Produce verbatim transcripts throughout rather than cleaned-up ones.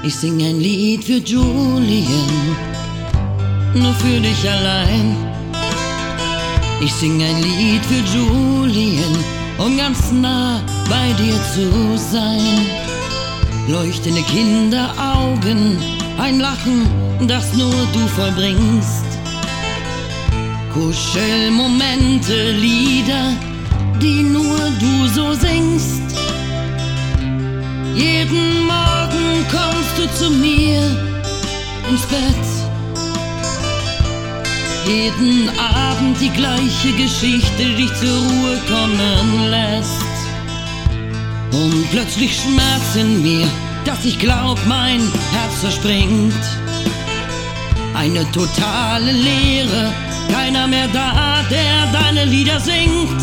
Ich sing ein Lied für Julien, nur für dich allein. Ich sing ein Lied für Julien, um ganz nah bei dir zu sein. Leuchtende Kinderaugen, ein Lachen, das nur du vollbringst. Kuschelmomente, Lieder, die nur du so singst. Jeden Morgen kommst du zu mir ins Bett. Jeden Abend die gleiche Geschichte, die dich zur Ruhe kommen lässt. Und plötzlich Schmerz in mir, dass ich glaub, mein Herz zerspringt. Eine totale Leere, keiner mehr da, der deine Lieder singt.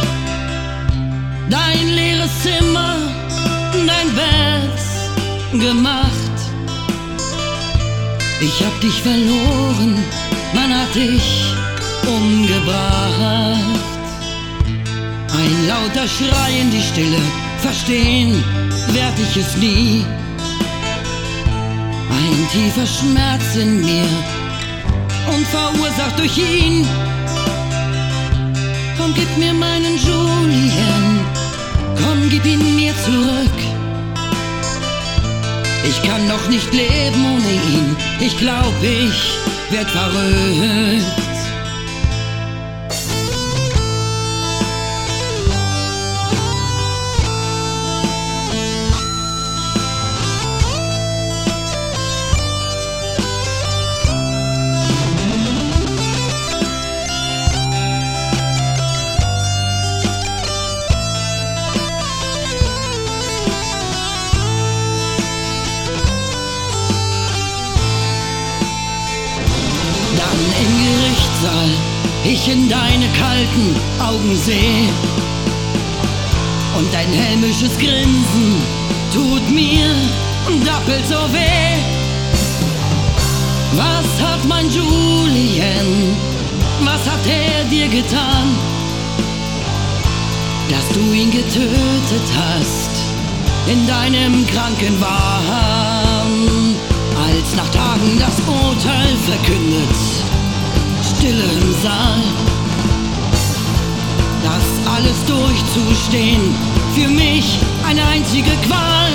Dein leeres Zimmer, dein Bett gemacht. Ich hab dich verloren, man hat dich umgebracht. Ein lauter Schrei in die Stille, verstehen werd ich es nie. Ein tiefer Schmerz in mir und verursacht durch ihn. Komm, gib mir meinen Julien, komm, gib ihn mir zurück. Ich kann doch nicht leben ohne ihn, ich glaub, ich werd verrückt. Im Gerichtssaal ich in deine kalten Augen seh und dein hämisches Grinsen tut mir doppelt so weh. Was hat mein Julien, was hat er dir getan, dass du ihn getötet hast in deinem kranken Wahn? Als nach Tagen das Urteil verkündet, Stille im Saal, das alles durchzustehen, für mich eine einzige Qual.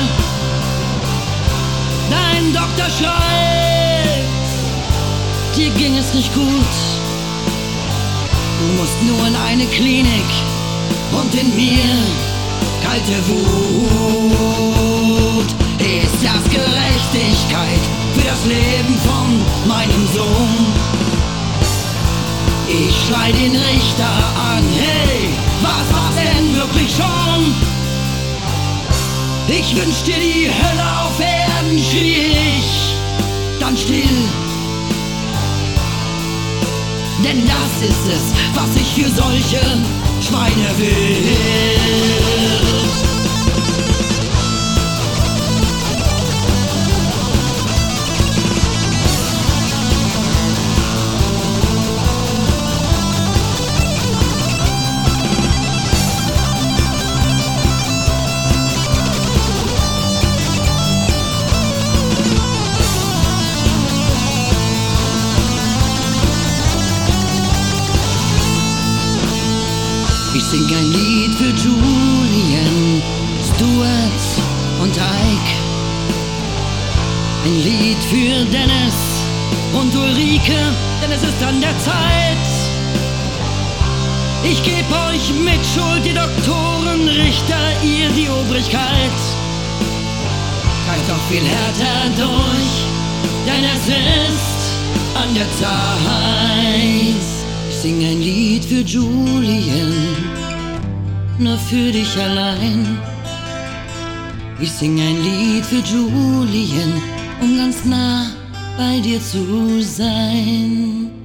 Dein Doktor schreit, dir ging es nicht gut. Du musst nur in eine Klinik und in mir kalte Wut. Ist das Gerechtigkeit für das Leben von meinem Sohn? Ich schrei den Richter an, hey, was war's denn wirklich schon? Ich wünsch dir die Hölle auf Erden, schrie ich dann still. Denn das ist es, was ich für solche Schweine will. Ich sing ein Lied für Julien, Stuart und Ike. Ein Lied für Dennis und Ulrike, denn es ist an der Zeit. Ich geb euch mit Schuld, die Doktoren, Richter, ihr die Obrigkeit. Greift doch viel härter durch, denn es ist an der Zeit. Ich sing ein Lied für Julien, nur für dich allein. Ich sing ein Lied für Julien, um ganz nah bei dir zu sein.